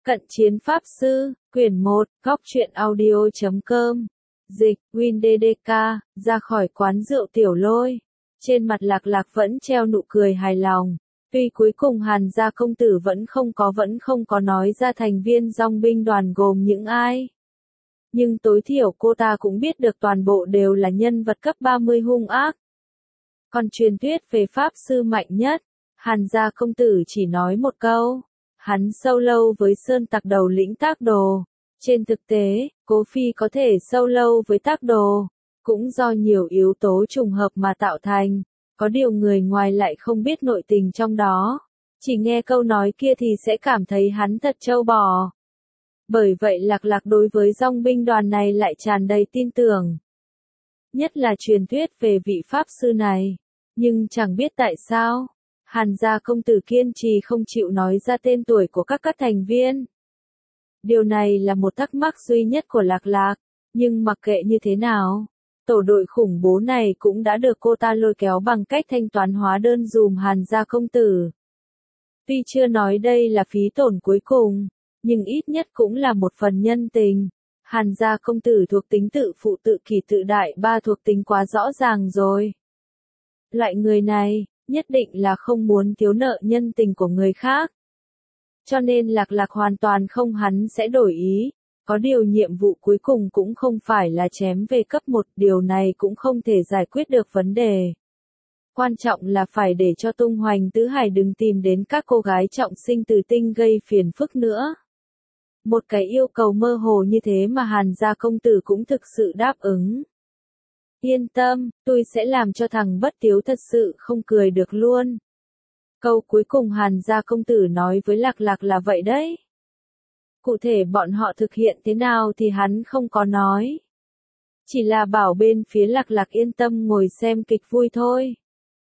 Cận chiến Pháp Sư, quyển 1, góc truyện audio.com. Dịch, WinDDK, ra khỏi quán rượu Tiểu Lôi. Trên mặt Lạc Lạc vẫn treo nụ cười hài lòng. Tuy cuối cùng Hàn gia công tử vẫn không có nói ra thành viên dòng binh đoàn gồm những ai. Nhưng tối thiểu cô ta cũng biết được toàn bộ đều là nhân vật cấp 30 hung ác. Còn truyền thuyết về Pháp Sư mạnh nhất, Hàn gia công tử chỉ nói một câu. Hắn solo với Sơn Tặc đầu lĩnh Tác Đồ. Trên thực tế, Cố Phi có thể solo với Tác Đồ, cũng do nhiều yếu tố trùng hợp mà tạo thành. Có điều người ngoài lại không biết nội tình trong đó. Chỉ nghe câu nói kia thì sẽ cảm thấy hắn thật trâu bò. Bởi vậy Lạc Lạc đối với dòng binh đoàn này lại tràn đầy tin tưởng. Nhất là truyền thuyết về vị Pháp Sư này. Nhưng chẳng biết tại sao, Hàn gia công tử kiên trì không chịu nói ra tên tuổi của các thành viên. Điều này là một thắc mắc duy nhất của Lạc Lạc, nhưng mặc kệ như thế nào, tổ đội khủng bố này cũng đã được cô ta lôi kéo bằng cách thanh toán hóa đơn dùm Hàn gia công tử. Tuy chưa nói đây là phí tổn cuối cùng, nhưng ít nhất cũng là một phần nhân tình. Hàn gia công tử thuộc tính tự phụ tự kỷ tự đại ba thuộc tính quá rõ ràng rồi. Loại người này, nhất định là không muốn thiếu nợ nhân tình của người khác. Cho nên Lạc Lạc hoàn toàn không hắn sẽ đổi ý. Có điều nhiệm vụ cuối cùng cũng không phải là chém về cấp 1, điều này cũng không thể giải quyết được vấn đề. Quan trọng là phải để cho tung hoành tứ hải đừng tìm đến các cô gái trọng sinh từ tinh gây phiền phức nữa. Một cái yêu cầu mơ hồ như thế mà Hàn gia công tử cũng thực sự đáp ứng. Yên tâm, tôi sẽ làm cho thằng Bất Tiếu thật sự không cười được luôn. Câu cuối cùng Hàn gia công tử nói với Lạc Lạc là vậy đấy. Cụ thể bọn họ thực hiện thế nào thì hắn không có nói. Chỉ là bảo bên phía Lạc Lạc yên tâm ngồi xem kịch vui thôi.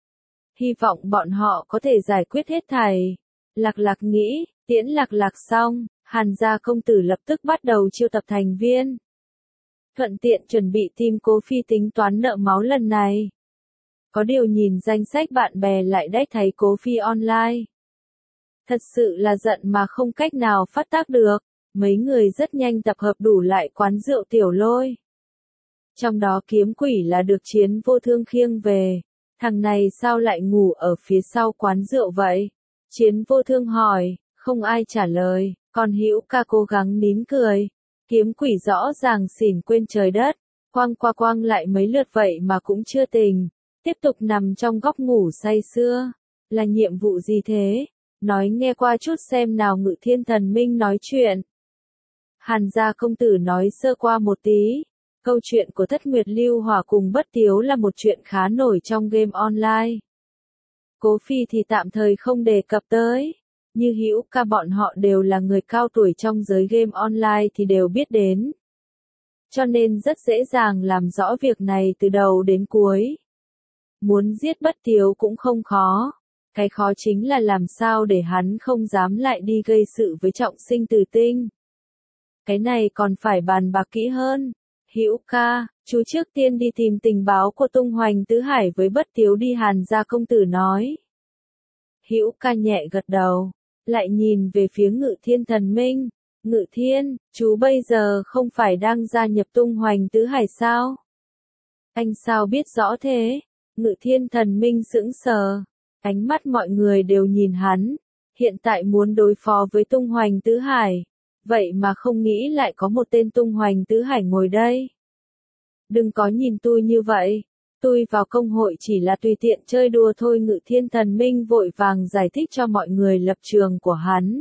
Hy vọng bọn họ có thể giải quyết hết thảy. Lạc Lạc nghĩ, tiễn Lạc Lạc xong, Hàn gia công tử lập tức bắt đầu chiêu tập thành viên. Thuận tiện chuẩn bị team Cố Phi tính toán nợ máu lần này. Có điều nhìn danh sách bạn bè lại đách thấy Cố Phi online. Thật sự là giận mà không cách nào phát tác được. Mấy người rất nhanh tập hợp đủ lại quán rượu Tiểu Lôi. Trong đó Kiếm Quỷ là được Chiến Vô Thương khiêng về. Thằng này sao lại ngủ ở phía sau quán rượu vậy? Chiến Vô Thương hỏi, không ai trả lời, còn Hữu Ca cố gắng nín cười. Kiếm Quỷ rõ ràng xỉn quên trời đất, quăng lại mấy lượt vậy mà cũng chưa tỉnh, tiếp tục nằm trong góc ngủ say sưa. Là nhiệm vụ gì thế? Nói nghe qua chút xem nào. Ngự Thiên Thần Minh nói chuyện. Hàn gia công tử nói sơ qua một tí. Câu chuyện của Thất Nguyệt Lưu Hỏa cùng Bất Tiếu là một chuyện khá nổi trong game online. Cố Phi thì tạm thời không đề cập tới. Như Hữu Ca bọn họ đều là người cao tuổi trong giới game online thì đều biết đến. Cho nên rất dễ dàng làm rõ việc này từ đầu đến cuối. Muốn giết Bất Tiếu cũng không khó. Cái khó chính là làm sao để hắn không dám lại đi gây sự với trọng sinh từ tinh. Cái này còn phải bàn bạc kỹ hơn. Hữu Ca, chú trước tiên đi tìm tình báo của tung hoành tứ hải với Bất Tiếu đi, Hàn gia công tử nói. Hữu Ca nhẹ gật đầu, lại nhìn về phía Ngự Thiên Thần Minh. Ngự Thiên, chú bây giờ không phải đang gia nhập tung hoành tứ hải sao? Anh sao biết rõ thế? Ngự Thiên Thần Minh sững sờ. Ánh mắt mọi người đều nhìn hắn. Hiện tại muốn đối phó với tung hoành tứ hải. Vậy mà không nghĩ lại có một tên tung hoành tứ hải ngồi đây. Đừng có nhìn tôi như vậy. Tôi vào công hội chỉ là tùy tiện chơi đùa thôi. Ngự Thiên Thần Minh vội vàng giải thích cho mọi người lập trường của hắn.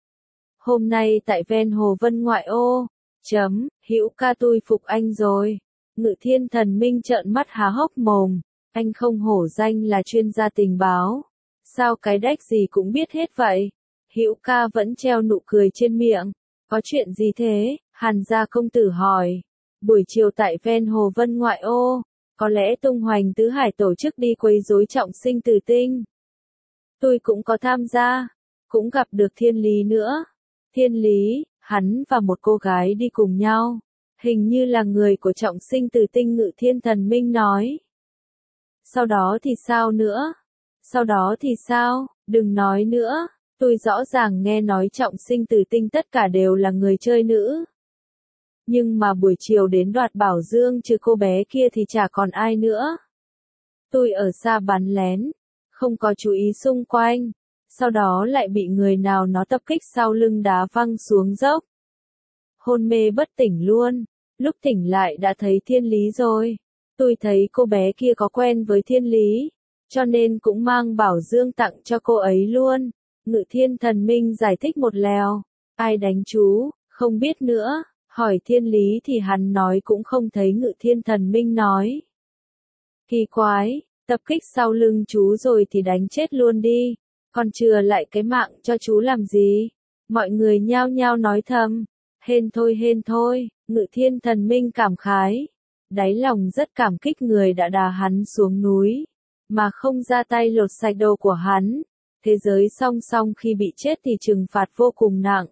Hôm nay tại ven Hồ Vân ngoại ô. Hữu Ca tôi phục anh rồi. Ngự Thiên Thần Minh trợn mắt há hốc mồm. Anh không hổ danh là chuyên gia tình báo. Sao cái đách gì cũng biết hết vậy? Hữu Ca vẫn treo nụ cười trên miệng. Có chuyện gì thế? Hàn gia công tử hỏi. Buổi chiều tại ven Hồ Vân ngoại ô, có lẽ tung hoành tứ hải tổ chức đi quấy rối trọng sinh từ tinh. Tôi cũng có tham gia, cũng gặp được Thiên Lý nữa. Thiên Lý, hắn và một cô gái đi cùng nhau. Hình như là người của trọng sinh từ tinh. Ngự Thiên Thần Minh nói. Sau đó thì sao nữa? Sau đó thì sao? Đừng nói nữa. Tôi rõ ràng nghe nói Trọng Sinh Tử Tinh tất cả đều là người chơi nữ. Nhưng mà buổi chiều đến đoạt bảo dương trừ cô bé kia thì chả còn ai nữa. Tôi ở xa bắn lén, không có chú ý xung quanh, sau đó lại bị người nào nó tập kích sau lưng đá văng xuống dốc. Hôn mê bất tỉnh luôn, lúc tỉnh lại đã thấy Thiên Lý rồi. Tôi thấy cô bé kia có quen với Thiên Lý, cho nên cũng mang bảo dương tặng cho cô ấy luôn. Ngự Thiên Thần Minh giải thích một lèo, ai đánh chú, không biết nữa, hỏi Thiên Lý thì hắn nói cũng không thấy Ngự Thiên Thần Minh nói. Kỳ quái, tập kích sau lưng chú rồi thì đánh chết luôn đi, còn chừa lại cái mạng cho chú làm gì? Mọi người nhao nhao nói thầm, hên thôi, Ngự Thiên Thần Minh cảm khái, đáy lòng rất cảm kích người đã đá hắn xuống núi, mà không ra tay lột sạch đồ của hắn. Thế giới song song khi bị chết thì trừng phạt vô cùng nặng.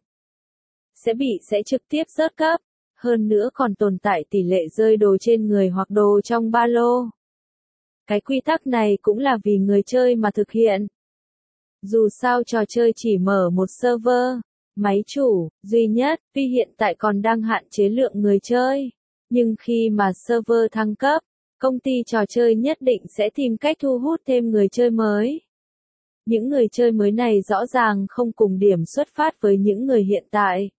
Sẽ trực tiếp rớt cấp, hơn nữa còn tồn tại tỷ lệ rơi đồ trên người hoặc đồ trong ba lô. Cái quy tắc này cũng là vì người chơi mà thực hiện. Dù sao trò chơi chỉ mở một server, máy chủ, duy nhất, vì hiện tại còn đang hạn chế lượng người chơi. Nhưng khi mà server thăng cấp, công ty trò chơi nhất định sẽ tìm cách thu hút thêm người chơi mới. Những người chơi mới này rõ ràng không cùng điểm xuất phát với những người hiện tại.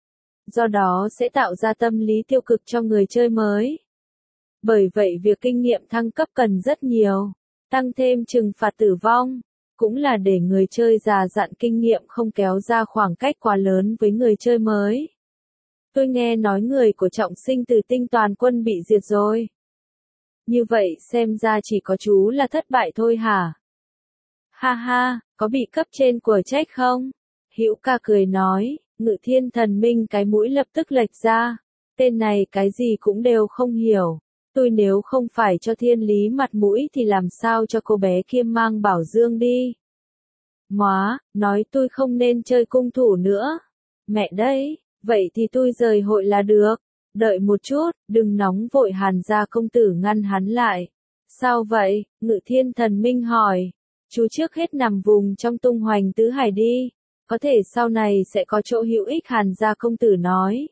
Do đó sẽ tạo ra tâm lý tiêu cực cho người chơi mới. Bởi vậy việc kinh nghiệm thăng cấp cần rất nhiều, tăng thêm trừng phạt tử vong, cũng là để người chơi già dặn kinh nghiệm không kéo ra khoảng cách quá lớn với người chơi mới. Tôi nghe nói người của Trọng Sinh Tử Tinh toàn quân bị diệt rồi. Như vậy xem ra chỉ có chú là thất bại thôi hả? Ha ha, có bị cấp trên của trách không? Hữu Ca cười nói, Ngự Thiên Thần Minh cái mũi lập tức lệch ra. Tên này cái gì cũng đều không hiểu. Tôi nếu không phải cho Thiên Lý mặt mũi thì làm sao cho cô bé kia mang bảo dương đi. Móa, nói tôi không nên chơi cung thủ nữa. Mẹ đấy, vậy thì tôi rời hội là được. Đợi một chút, đừng nóng vội. Hàn Gia công tử ngăn hắn lại. Sao vậy? Ngự Thiên Thần Minh hỏi. Chú trước hết nằm vùng trong tung hoành tứ hải đi. Có thể sau này sẽ có chỗ hữu ích. Hàn Gia công tử nói.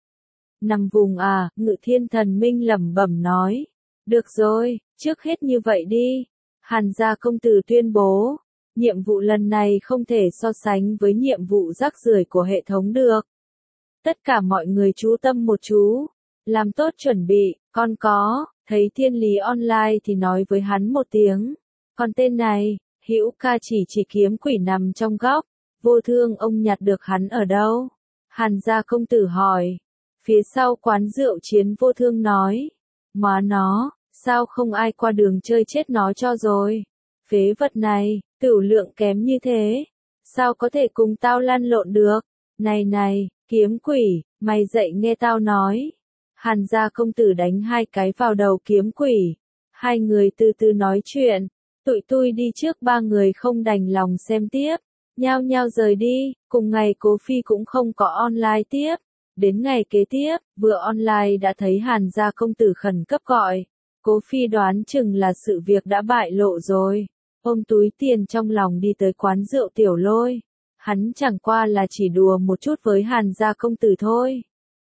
Nằm vùng à? Ngự Thiên Thần Minh lẩm bẩm nói. Được rồi, trước hết như vậy đi. Hàn Gia công tử tuyên bố. Nhiệm vụ lần này không thể so sánh với nhiệm vụ rác rưởi của hệ thống được. Tất cả mọi người chú tâm một chú. Làm tốt chuẩn bị, con có, thấy Thiên Lý online thì nói với hắn một tiếng. Còn tên này, Hữu Ca chỉ kiếm quỷ nằm trong góc. Vô Thương ông nhặt được hắn ở đâu? Hàn Gia công tử hỏi. Phía sau quán rượu Chiến Vô Thương nói. Má nó, sao không ai qua đường chơi chết nó cho rồi? Phế vật này, tửu lượng kém như thế. Sao có thể cùng tao lăn lộn được? Này, kiếm quỷ, mày dậy nghe tao nói. Hàn Gia công tử đánh 2 cái vào đầu kiếm quỷ. 2 người từ từ nói chuyện. Tụi tôi đi trước, 3 người không đành lòng xem tiếp. Nhao nhao rời đi, cùng ngày Cố Phi cũng không có online tiếp. Đến ngày kế tiếp, vừa online đã thấy Hàn Gia công tử khẩn cấp gọi. Cố Phi đoán chừng là sự việc đã bại lộ rồi. Ôm túi tiền trong lòng đi tới quán rượu Tiểu Lôi. Hắn chẳng qua là chỉ đùa một chút với Hàn Gia công tử thôi.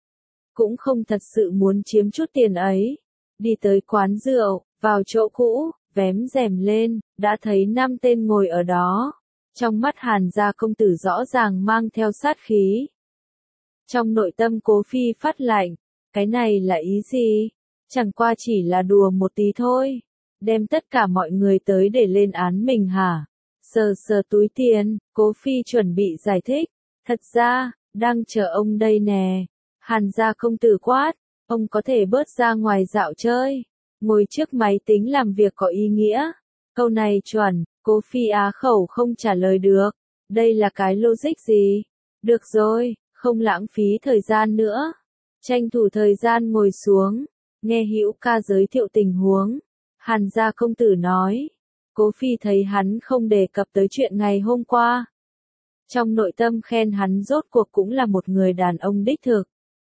Cũng không thật sự muốn chiếm chút tiền ấy. Đi tới quán rượu, vào chỗ cũ, vém rèm lên, đã thấy 5 tên ngồi ở đó. Trong mắt Hàn Gia công tử rõ ràng mang theo sát khí. Trong nội tâm Cố Phi phát lạnh, cái này là ý gì? Chẳng qua chỉ là đùa một tí thôi. Đem tất cả mọi người tới để lên án mình hả? Sờ túi tiền, Cố Phi chuẩn bị giải thích. Thật ra, đang chờ ông đây nè. Hàn Gia công tử quát, ông có thể bớt ra ngoài dạo chơi. Ngồi trước máy tính làm việc có ý nghĩa. Câu này chuẩn, Cố Phi á khẩu không trả lời được. Đây là cái logic gì? Được rồi, không lãng phí thời gian nữa. Tranh thủ thời gian ngồi xuống, nghe Hữu Ca giới thiệu tình huống. Hàn Gia công tử nói. Cố Phi thấy hắn không đề cập tới chuyện ngày hôm qua. Trong nội tâm khen hắn rốt cuộc cũng là một người đàn ông đích thực.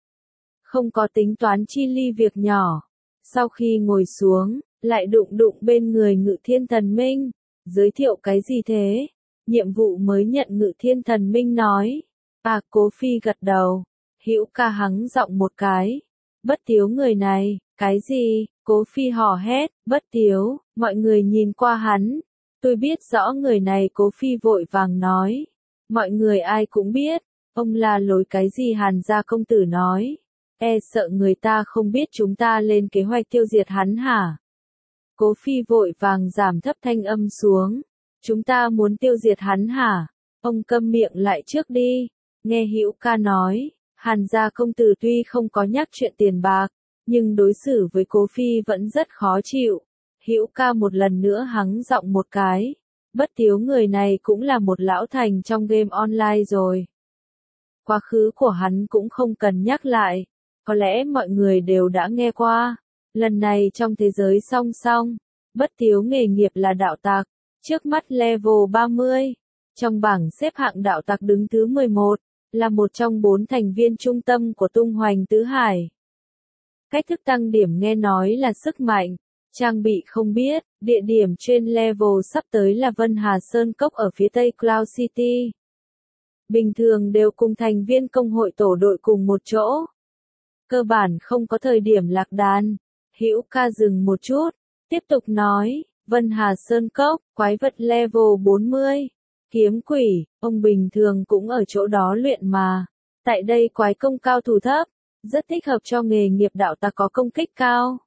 Không có tính toán chi ly việc nhỏ. Sau khi ngồi xuống, lại đụng bên người Ngự Thiên Thần Minh. Giới thiệu cái gì thế? Nhiệm vụ mới nhận Ngự Thiên Thần Minh nói. À, Cố Phi gật đầu. Hữu Ca hắng giọng một cái. Bất Tiếu người này, cái gì? Cố Phi hò hét, Bất Tiếu, mọi người nhìn qua hắn. Tôi biết rõ người này, Cố Phi vội vàng nói. Mọi người ai cũng biết, ông là lối cái gì? Hàn gia công tử nói. E sợ người ta không biết chúng ta lên kế hoạch tiêu diệt hắn hả? Cố Phi vội vàng giảm thấp thanh âm xuống. Chúng ta muốn tiêu diệt hắn hả? Ông câm miệng lại trước đi. Nghe Hữu Ca nói, Hàn gia công tử tuy không có nhắc chuyện tiền bạc, nhưng đối xử với Cố Phi vẫn rất khó chịu. Hữu Ca một lần nữa hắng giọng một cái. Bất Tiếu người này cũng là một lão thành trong game online rồi. Quá khứ của hắn cũng không cần nhắc lại. Có lẽ mọi người đều đã nghe qua. Lần này trong thế giới song song, Bất Tiếu nghề nghiệp là đạo tặc, trước mắt level 30. Trong bảng xếp hạng đạo tặc đứng thứ 11, là một trong 4 thành viên trung tâm của tung hoành tứ hải. Cách thức tăng điểm nghe nói là sức mạnh, trang bị không biết, địa điểm trên level sắp tới là Vân Hà Sơn Cốc ở phía tây Cloud City. Bình thường đều cùng thành viên công hội tổ đội cùng một chỗ. Cơ bản không có thời điểm lạc đàn. Hữu Ca dừng một chút, tiếp tục nói, Vân Hà Sơn Cốc, quái vật level 40. Kiếm quỷ, ông bình thường cũng ở chỗ đó luyện mà. Tại đây quái công cao thủ thấp, rất thích hợp cho nghề nghiệp đạo tặc có công kích cao.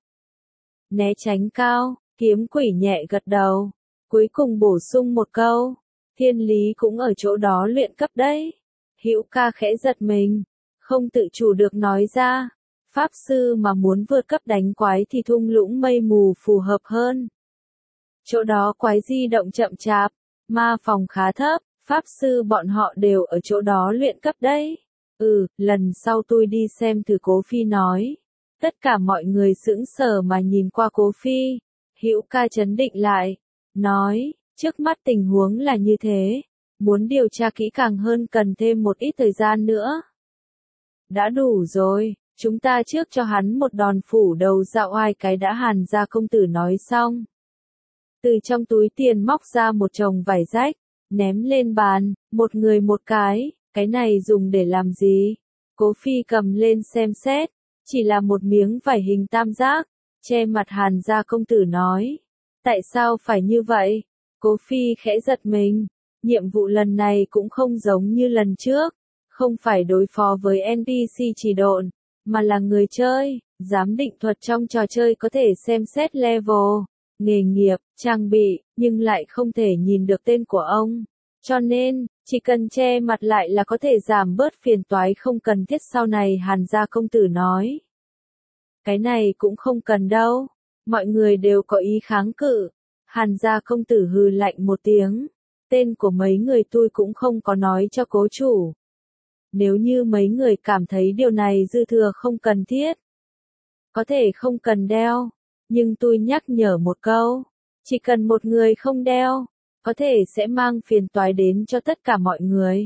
Né tránh cao, kiếm quỷ nhẹ gật đầu. Cuối cùng bổ sung một câu, thiên lý cũng ở chỗ đó luyện cấp đấy. Hữu Ca khẽ giật mình, không tự chủ được nói ra. Pháp sư mà muốn vượt cấp đánh quái thì thung lũng mây mù phù hợp hơn. Chỗ đó quái di động chậm chạp, ma phòng khá thấp, pháp sư bọn họ đều ở chỗ đó luyện cấp đấy. Lần sau tôi đi xem thử, Cố Phi nói. Tất cả mọi người sững sờ mà nhìn qua Cố Phi. Hữu Ca trấn định lại, nói, trước mắt tình huống là như thế, muốn điều tra kỹ càng hơn cần thêm một ít thời gian nữa. Đã đủ rồi, chúng ta trước cho hắn một đòn phủ đầu dạo 2 cái đã. Hàn gia công tử nói xong. Từ trong túi tiền móc ra một chồng vải rách, ném lên bàn, một người một cái này dùng để làm gì? Cố Phi cầm lên xem xét, chỉ là một miếng vải hình tam giác, che mặt. Hàn gia công tử nói. Tại sao phải như vậy? Cố Phi khẽ giật mình, nhiệm vụ lần này cũng không giống như lần trước, không phải đối phó với NPC chỉ độn, mà là người chơi, giám định thuật trong trò chơi có thể xem xét level, nghề nghiệp, trang bị, nhưng lại không thể nhìn được tên của ông. Cho nên, chỉ cần che mặt lại là có thể giảm bớt phiền toái không cần thiết sau này. Hàn gia công tử nói. Cái này cũng không cần đâu. Mọi người đều có ý kháng cự. Hàn gia công tử hừ lạnh một tiếng. Tên của mấy người tôi cũng không có nói cho cố chủ. Nếu như mấy người cảm thấy điều này dư thừa không cần thiết, có thể không cần đeo. Nhưng tôi nhắc nhở một câu. Chỉ cần một người không đeo, có thể sẽ mang phiền toái đến cho tất cả mọi người.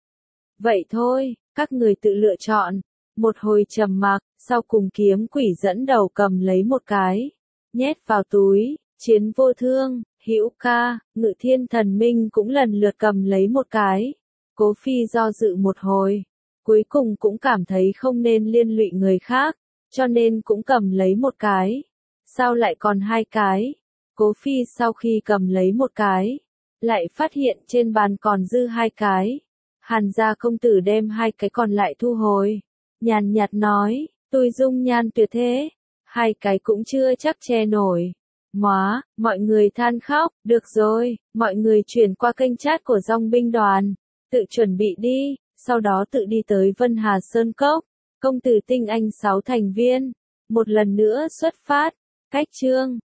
Vậy thôi, các người tự lựa chọn. Một hồi trầm mặc, sau cùng kiếm quỷ dẫn đầu cầm lấy một cái, nhét vào túi. Chiến Vô Thương, Hữu Ca, Ngự Thiên Thần Minh cũng lần lượt cầm lấy một cái. Cố Phi do dự một hồi, cuối cùng cũng cảm thấy không nên liên lụy người khác, cho nên cũng cầm lấy một cái. Sao lại còn 2 cái? Cố Phi sau khi cầm lấy một cái, lại phát hiện trên bàn còn dư 2 cái. Hàn gia công tử đem 2 cái còn lại thu hồi, nhàn nhạt nói, tôi dung nhan tuyệt thế, 2 cái cũng chưa chắc che nổi. Móa, mọi người than khóc. Được rồi, mọi người chuyển qua kênh chat của Dòng binh đoàn, tự chuẩn bị đi, sau đó tự đi tới Vân Hà Sơn Cốc. Công tử tinh anh 6 thành viên, một lần nữa xuất phát. Cách chương